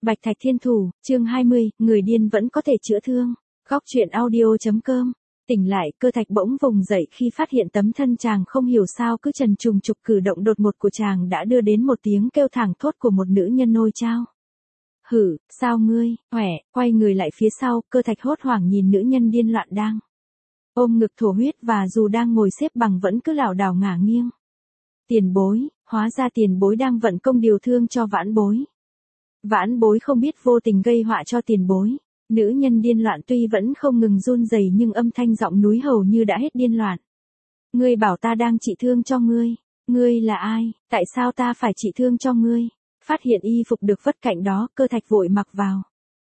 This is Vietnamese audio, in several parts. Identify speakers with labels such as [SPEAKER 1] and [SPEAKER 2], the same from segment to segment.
[SPEAKER 1] Bạch Thạch Thiên Thủ, chương 20, người điên vẫn có thể chữa thương. Góc truyện audio.com. Tỉnh lại, Cơ Thạch bỗng vùng dậy khi phát hiện tấm thân chàng không hiểu sao cứ trần trùng trục, cử động đột ngột của chàng đã đưa đến một tiếng kêu thảng thốt của một nữ nhân nôi trao. Hử, sao ngươi, khỏe, quay người lại phía sau, Cơ Thạch hốt hoảng nhìn nữ nhân điên loạn đang ôm ngực thổ huyết và dù đang ngồi xếp bằng vẫn cứ lảo đảo ngả nghiêng. Tiền Bối, hóa ra Tiền Bối đang vận công điều thương cho Vãn Bối. Vãn Bối không biết vô tình gây họa cho Tiền Bối. Nữ nhân điên loạn tuy vẫn không ngừng run rẩy nhưng âm thanh giọng núi hầu như đã hết điên loạn. Ngươi bảo ta đang trị thương cho ngươi. Ngươi là ai, tại sao ta phải trị thương cho ngươi? Phát hiện y phục được vất cạnh đó, Cơ Thạch vội mặc vào.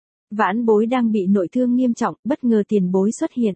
[SPEAKER 1] Vãn Bối đang bị nội thương nghiêm trọng, bất ngờ Tiền Bối xuất hiện.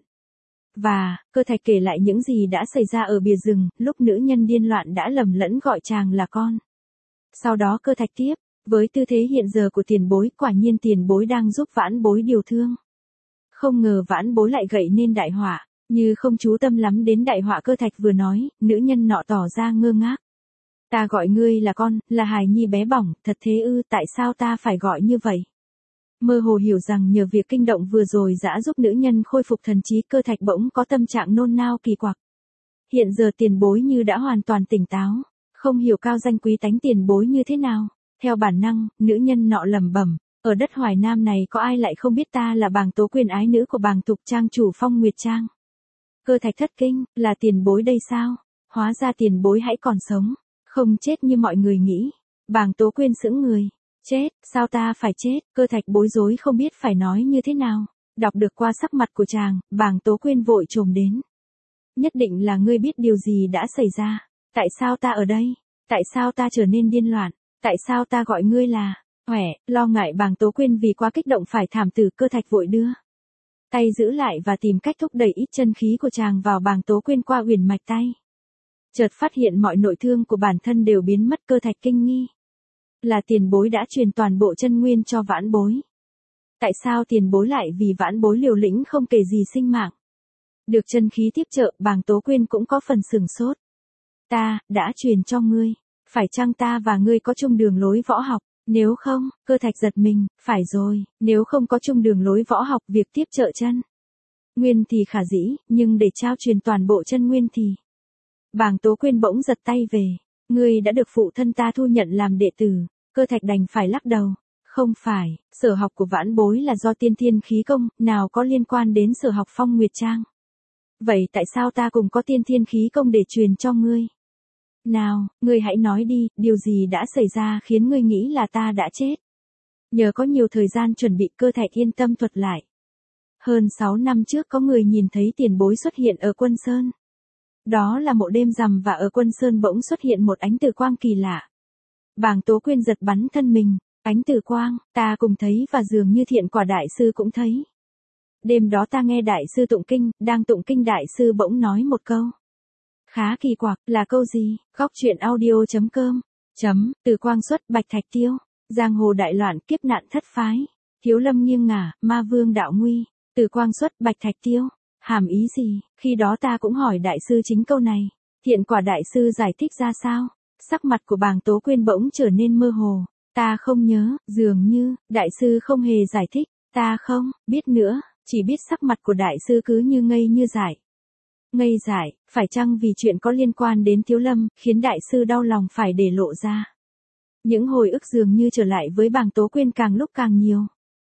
[SPEAKER 1] Và, Cơ Thạch kể lại những gì đã xảy ra ở bìa rừng, lúc nữ nhân điên loạn đã lầm lẫn gọi chàng là con. Sau đó Cơ Thạch tiếp, với tư thế hiện giờ của Tiền Bối, quả nhiên Tiền Bối đang giúp Vãn Bối điều thương. Không ngờ Vãn Bối lại gậy nên đại họa, như không chú tâm lắm đến đại họa. Cơ Thạch vừa nói, nữ nhân nọ tỏ ra ngơ ngác. Ta gọi ngươi là con, là hài nhi bé bỏng, thật thế ư, tại sao ta phải gọi như vậy? Mơ hồ hiểu rằng nhờ việc kinh động vừa rồi đã giúp nữ nhân khôi phục thần trí, Cơ Thạch bỗng có tâm trạng nôn nao kỳ quặc. Hiện giờ Tiền Bối như đã hoàn toàn tỉnh táo, không hiểu cao danh quý tánh Tiền Bối như thế nào. Theo bản năng, nữ nhân nọ lẩm bẩm, ở đất Hoài Nam này có ai lại không biết ta là Bàng Tố Quyên, ái nữ của Bàng Thục Trang chủ Phong Nguyệt Trang. Cơ Thạch thất kinh, là Tiền Bối đây sao? Hóa ra Tiền Bối hãy còn sống, không chết như mọi người nghĩ. Bàng Tố Quyên sững người. Chết, sao ta phải chết? Cơ Thạch bối rối không biết phải nói như thế nào. Đọc được qua sắc mặt của chàng, Bàng Tố Quyên vội chồm đến. Nhất định là ngươi biết điều gì đã xảy ra. Tại sao ta ở đây? Tại sao ta trở nên điên loạn? Tại sao ta gọi ngươi là khỏe? Lo ngại Bàng Tố Quyên vì quá kích động phải thảm tử, Cơ Thạch vội đưa tay giữ lại và tìm cách thúc đẩy ít chân khí của chàng vào Bàng Tố Quyên qua uyển mạch tay. Chợt phát hiện mọi nội thương của bản thân đều biến mất, Cơ Thạch kinh nghi. Là Tiền Bối đã truyền toàn bộ chân nguyên cho Vãn Bối. Tại sao Tiền Bối lại vì Vãn Bối liều lĩnh không kể gì sinh mạng? Được chân khí tiếp trợ, Bàng Tố Quyên cũng có phần sửng sốt. Ta, đã truyền cho ngươi. Phải chăng ta và ngươi có chung đường lối võ học? Nếu không, Cơ Thạch giật mình, phải rồi, nếu không có chung đường lối võ học, việc tiếp trợ chân nguyên thì khả dĩ, nhưng để trao truyền toàn bộ chân nguyên thì... Bàng Tố Quyên bỗng giật tay về. Ngươi đã được phụ thân ta thu nhận làm đệ tử. Cơ Thạch đành phải lắc đầu. Không phải, sở học của Vãn Bối là do tiên thiên khí công, nào có liên quan đến sở học Phong Nguyệt Trang. Vậy tại sao ta cũng có tiên thiên khí công để truyền cho ngươi? Nào, ngươi hãy nói đi, điều gì đã xảy ra khiến ngươi nghĩ là ta đã chết? Nhờ có nhiều thời gian chuẩn bị, Cơ Thạch yên tâm thuật lại. Hơn 6 năm trước có người nhìn thấy Tiền Bối xuất hiện ở Quân Sơn. Đó là một đêm rằm và ở Quân Sơn bỗng xuất hiện một ánh tử quang kỳ lạ. Bàng Tố Quyên giật bắn thân mình, ánh tử quang, ta cùng thấy và dường như Thiện Quả Đại Sư cũng thấy. Đêm đó ta nghe Đại Sư tụng kinh, đang tụng kinh Đại Sư bỗng nói một câu. Khá kỳ quặc, là câu gì? Góc truyện audio.com. Tử quang xuất, Bạch Thạch tiêu, giang hồ đại loạn, kiếp nạn thất phái. Thiếu lâm nghiêng ngả, ma vương đạo nguy. Tử quang xuất, Bạch Thạch tiêu. Hàm ý gì? Khi đó ta cũng hỏi Đại Sư chính câu này. Thiện Quả Đại Sư giải thích ra sao? Sắc mặt của Bàng Tố Quyên bỗng trở nên mơ hồ. Ta không nhớ, dường như, Đại Sư không hề giải thích. Ta không biết nữa, chỉ biết sắc mặt của Đại Sư cứ như ngây như dại. Ngây dại, phải chăng vì chuyện có liên quan đến Thiếu Lâm, khiến Đại Sư đau lòng phải để lộ ra. Những hồi ức dường như trở lại với Bàng Tố Quyên càng lúc càng nhiều.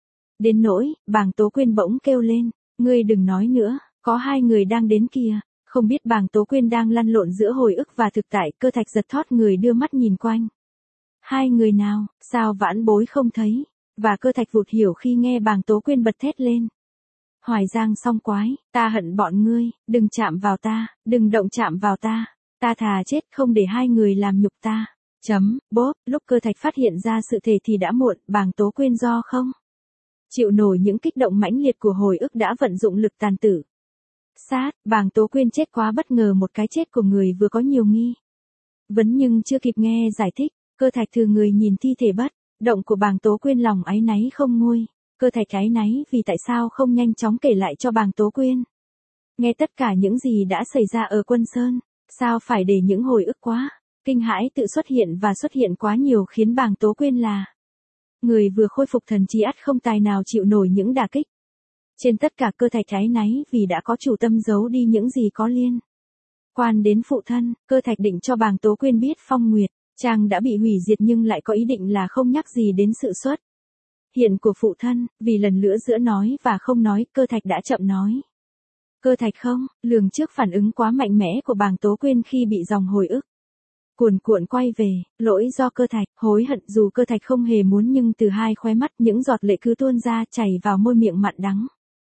[SPEAKER 1] Đến nỗi, Bàng Tố Quyên bỗng kêu lên, ngươi đừng nói nữa, có hai người đang đến kìa. Không biết Bàng Tố Quyên đang lăn lộn giữa hồi ức và thực tại, Cơ Thạch giật thót người đưa mắt nhìn quanh. Hai người nào, sao Vãn Bối không thấy? Và Cơ Thạch vụt hiểu khi nghe Bàng Tố Quyên bật thét lên. Hoài Giang song quái, ta hận bọn ngươi, đừng chạm vào ta, đừng động chạm vào ta. Ta thà chết không để hai người làm nhục ta. Bốp, lúc Cơ Thạch phát hiện ra sự thể thì đã muộn, Bàng Tố Quyên do không chịu nổi những kích động mãnh liệt của hồi ức đã vận dụng lực tàn tử. Sát, Bàng Tố Quyên chết quá bất ngờ, một cái chết của người vừa có nhiều nghi vấn nhưng chưa kịp nghe giải thích, Cơ Thạch thừa người nhìn thi thể bất động của Bàng Tố Quyên, lòng áy náy không nguôi. Cơ Thạch áy náy vì tại sao không nhanh chóng kể lại cho Bàng Tố Quyên. Nghe tất cả những gì đã xảy ra ở Quân Sơn, sao phải để những hồi ức quá kinh hãi tự xuất hiện và xuất hiện quá nhiều khiến Bàng Tố Quyên là người vừa khôi phục thần trí ắt không tài nào chịu nổi những đả kích. Trên tất cả cơ thạch áy náy vì đã có chủ tâm giấu đi những gì có liên quan đến phụ thân, cơ thạch định cho bàng Tố Quyên biết Phong Nguyệt Trang đã bị hủy diệt nhưng lại có ý định là không nhắc gì đến sự xuất hiện của phụ thân, vì lần nữa giữa nói và không nói, cơ thạch đã chậm nói. Cơ thạch không, lường trước phản ứng quá mạnh mẽ của bàng Tố Quyên khi bị dòng hồi ức cuồn cuộn quay về, lỗi do cơ thạch, hối hận dù cơ thạch không hề muốn nhưng từ hai khóe mắt những giọt lệ cứ tuôn ra chảy vào môi miệng mặn đắng.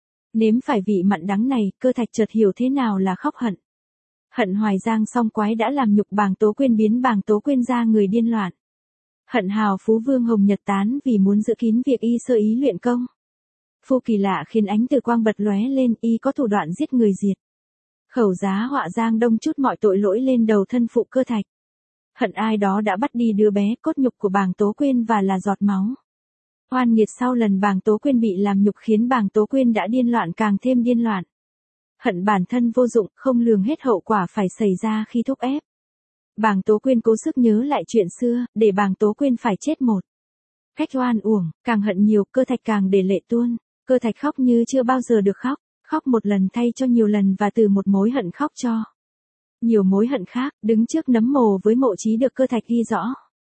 [SPEAKER 1] Nếm phải vị mặn đắng này, cơ thạch chợt hiểu thế nào là khóc hận. Hận Hoài Giang song quái đã làm nhục bàng Tố Quyên biến bàng Tố Quyên ra người điên loạn. Hận Hào Phú Vương Hồng Nhật tán vì muốn giữ kín việc y sơ ý luyện công. Phu kỳ lạ khiến ánh từ quang bật lóe lên, y có thủ đoạn giết người diệt khẩu giá họa Giang Đông chút mọi tội lỗi lên đầu thân phụ cơ thạch. Hận ai đó đã bắt đi đứa bé cốt nhục của bàng Tố Quyên và là giọt máu oan nghiệt sau lần bàng Tố Quyên bị làm nhục khiến bàng Tố Quyên đã điên loạn càng thêm điên loạn. Hận bản thân vô dụng, không lường hết hậu quả phải xảy ra khi thúc ép bàng Tố Quyên cố sức nhớ lại chuyện xưa, để bàng Tố Quyên phải chết một cách oan uổng, càng hận nhiều, cơ thạch càng để lệ tuôn. Cơ thạch khóc như chưa bao giờ được khóc, khóc một lần thay cho nhiều lần và từ một mối hận khóc cho nhiều mối hận khác, đứng trước nấm mồ với mộ chí được cơ thạch ghi rõ.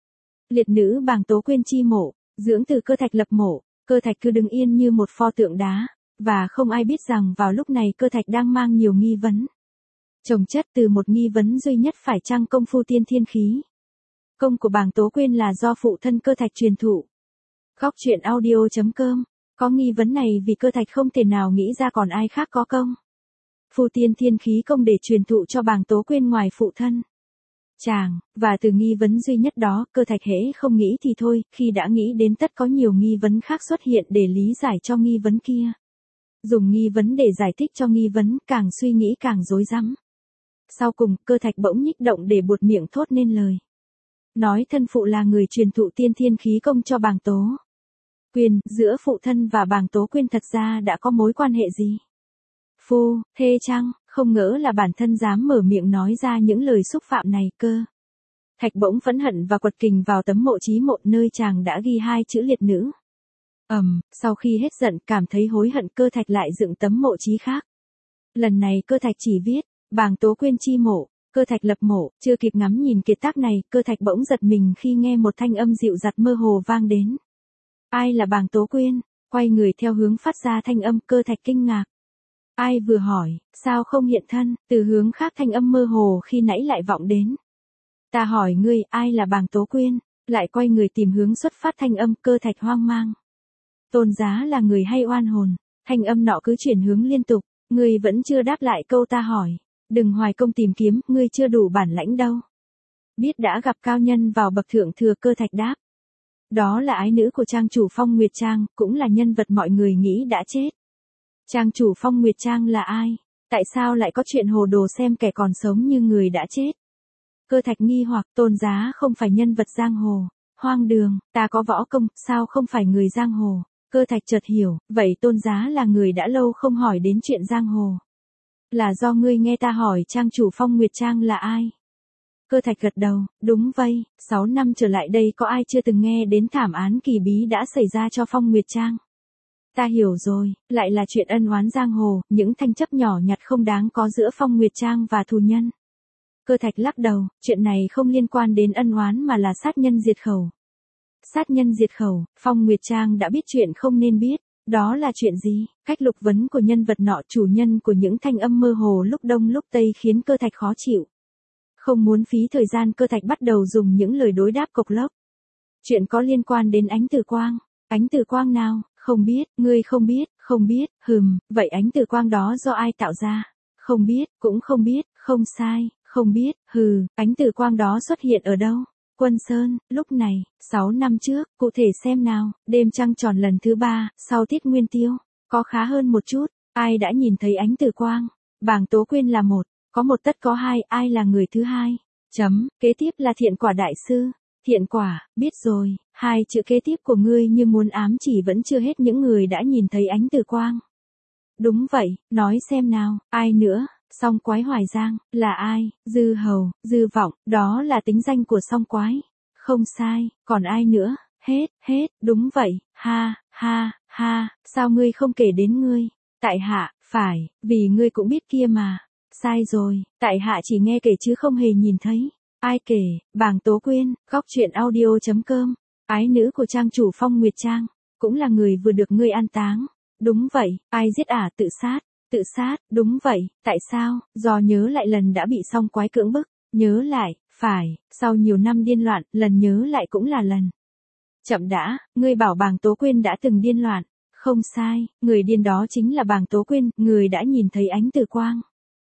[SPEAKER 1] Liệt nữ bàng Tố Quyên chi mộ, dưỡng từ cơ thạch lập mộ, cơ thạch cứ đứng yên như một pho tượng đá, và không ai biết rằng vào lúc này cơ thạch đang mang nhiều nghi vấn. Chồng chất từ một nghi vấn duy nhất phải chăng công phu tiên thiên khí. Công của bàng Tố Quyên là do phụ thân cơ thạch truyền thụ. Góc truyện audio.com, có nghi vấn này vì cơ thạch không thể nào nghĩ ra còn ai khác có công phu tiên thiên khí công để truyền thụ cho bàng Tố Quyên ngoài phụ thân chàng, và từ nghi vấn duy nhất đó, cơ thạch hễ không nghĩ thì thôi, khi đã nghĩ đến tất có nhiều nghi vấn khác xuất hiện để lý giải cho nghi vấn kia. Dùng nghi vấn để giải thích cho nghi vấn, càng suy nghĩ càng rối rắm. Sau cùng, cơ thạch bỗng nhích động để buột miệng thốt nên lời. Nói thân phụ là người truyền thụ tiên thiên khí công cho bàng Tố Quyên, giữa phụ thân và bàng Tố Quyên thật ra đã có mối quan hệ gì? Phu, thê chăng, không ngỡ là bản thân dám mở miệng nói ra những lời xúc phạm này cơ. Thạch bỗng phẫn hận và quật kình vào tấm mộ chí mộ nơi chàng đã ghi hai chữ liệt nữ. Sau khi hết giận cảm thấy hối hận, cơ thạch lại dựng tấm mộ chí khác. Lần này cơ thạch chỉ viết, bàng Tố Quyên chi mộ, cơ thạch lập mộ, chưa kịp ngắm nhìn kiệt tác này, cơ thạch bỗng giật mình khi nghe một thanh âm dịu dặt mơ hồ vang đến. Ai là bàng Tố Quyên? Quay người theo hướng phát ra thanh âm, cơ thạch kinh ngạc. Ai vừa hỏi, sao không hiện thân, từ hướng khác thanh âm mơ hồ khi nãy lại vọng đến. Ta hỏi ngươi, ai là bàng Tố Quyên? Lại quay người tìm hướng xuất phát thanh âm, cơ thạch hoang mang. Tôn giá là người hay oan hồn? Thanh âm nọ cứ chuyển hướng liên tục, ngươi vẫn chưa đáp lại câu ta hỏi. Đừng hoài công tìm kiếm, ngươi chưa đủ bản lãnh đâu. Biết đã gặp cao nhân vào bậc thượng thừa, cơ thạch đáp. Đó là ái nữ của trang chủ Phong Nguyệt Trang, cũng là nhân vật mọi người nghĩ đã chết. Trang chủ Phong Nguyệt Trang là ai? Tại sao lại có chuyện hồ đồ xem kẻ còn sống như người đã chết? Cơ thạch nghi hoặc, tôn giá không phải nhân vật giang hồ. Hoang đường, ta có võ công, sao không phải người giang hồ? Cơ thạch chợt hiểu, vậy tôn giá là người đã lâu không hỏi đến chuyện giang hồ. Là do ngươi nghe ta hỏi trang chủ Phong Nguyệt Trang là ai? Cơ thạch gật đầu, đúng vậy, 6 năm trở lại đây có ai chưa từng nghe đến thảm án kỳ bí đã xảy ra cho Phong Nguyệt Trang? Ta hiểu rồi, lại là chuyện ân oán giang hồ, những tranh chấp nhỏ nhặt không đáng có giữa Phong Nguyệt Trang và thù nhân. Cơ thạch lắc đầu, chuyện này không liên quan đến ân oán mà là sát nhân diệt khẩu. Sát nhân diệt khẩu, Phong Nguyệt Trang đã biết chuyện không nên biết. Đó là chuyện gì? Cách lục vấn của nhân vật nọ, chủ nhân của những thanh âm mơ hồ lúc đông lúc tây, khiến cơ thạch khó chịu. Không muốn phí thời gian, cơ thạch bắt đầu dùng những lời đối đáp cộc lốc. Chuyện có liên quan đến ánh tử quang. Ánh tử quang nào? Không biết, ngươi không biết, không biết, vậy ánh tử quang đó do ai tạo ra? Không biết, cũng không biết, không sai, không biết, ánh tử quang đó xuất hiện ở đâu? Quân Sơn, lúc này, 6 năm trước, cụ thể xem nào, đêm trăng tròn lần thứ 3, sau tiết nguyên tiêu, có khá hơn một chút, ai đã nhìn thấy ánh tử quang? Bàng Tố Quyên là một, có một tất có hai, ai là người thứ hai? Kế tiếp là Thiện Quả đại sư. Thiện Quả, biết rồi, hai chữ kế tiếp của ngươi như muốn ám chỉ vẫn chưa hết những người đã nhìn thấy ánh tử quang. Đúng vậy, nói xem nào, ai nữa? Song Quái Hoài Giang, là ai? Dư Hầu, Dư Vọng, đó là tính danh của Song Quái. Không sai, còn ai nữa? Hết, đúng vậy, ha, sao ngươi không kể đến ngươi? Tại hạ, phải, vì ngươi cũng biết kia mà. Sai rồi, tại hạ chỉ nghe kể chứ không hề nhìn thấy. Ai kể, Bàng Tố Quyên, góc truyện audio.com, ái nữ của trang chủ Phong Nguyệt Trang, cũng là người vừa được ngươi an táng. Đúng vậy, ai giết ả? Tự sát, đúng vậy, tại sao? Do nhớ lại lần đã bị song quái cưỡng bức, nhớ lại, phải, sau nhiều năm điên loạn, lần nhớ lại cũng là lần. Chậm đã, ngươi bảo Bàng Tố Quyên đã từng điên loạn. Không sai, người điên đó chính là Bàng Tố Quyên, người đã nhìn thấy ánh từ quang.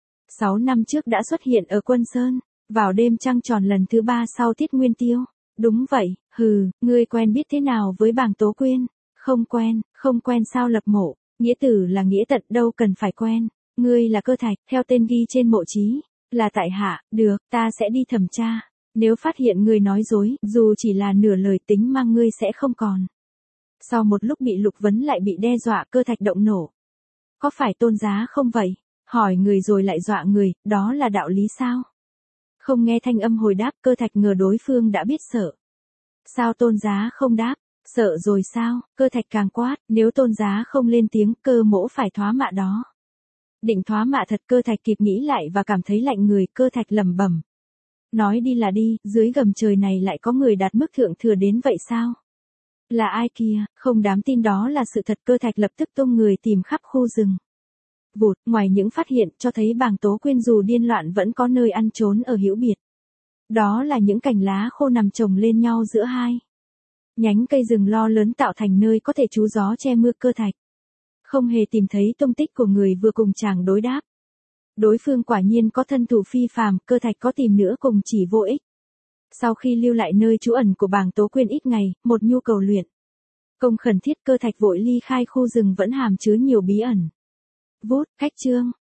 [SPEAKER 1] 6 năm trước đã xuất hiện ở Quân Sơn, vào đêm trăng tròn lần thứ 3 sau Tiết Nguyên Tiêu. Đúng vậy, ngươi quen biết thế nào với Bàng Tố Quyên? Không quen sao lập mộ, nghĩa tử là nghĩa tận đâu cần phải quen. Ngươi là Cơ Thạch, theo tên ghi trên mộ chí, là tại hạ, được, ta sẽ đi thẩm tra. Nếu phát hiện ngươi nói dối, dù chỉ là nửa lời tính mang ngươi sẽ không còn. Sau một lúc bị Lục Vấn lại bị đe dọa, Cơ Thạch động nổ. Có phải Tôn Giá không vậy? Hỏi người rồi lại dọa người, đó là đạo lý sao? Không nghe thanh âm hồi đáp, Cơ Thạch ngờ đối phương đã biết sợ. Sao Tôn Giá không đáp? Sợ rồi sao? Cơ Thạch càng quát, nếu Tôn Giá không lên tiếng, Cơ mỗ phải thoá mạ đó. Định thoá mạ thật, Cơ Thạch kịp nghĩ lại và cảm thấy lạnh người, Cơ Thạch lẩm bẩm. Nói đi là đi, dưới gầm trời này lại có người đạt mức thượng thừa đến vậy sao? Là ai kia? Không dám tin đó là sự thật. Cơ Thạch lập tức tung người tìm khắp khu rừng. Vụt, ngoài những phát hiện cho thấy Bàng Tố Quyên dù điên loạn vẫn có nơi ăn trốn ở hữu biệt. Đó là những cành lá khô nằm chồng lên nhau giữa hai nhánh cây rừng lo lớn tạo thành nơi có thể trú gió che mưa. Cơ Thạch không hề tìm thấy tung tích của người vừa cùng chàng đối đáp. Đối phương quả nhiên có thân thủ phi phàm, Cơ Thạch có tìm nữa cùng chỉ vô ích. Sau khi lưu lại nơi trú ẩn của Bàng Tố Quyên ít ngày, một nhu cầu luyện công khẩn thiết, Cơ Thạch vội ly khai khu rừng vẫn hàm chứa nhiều bí ẩn. Vút, khách trương,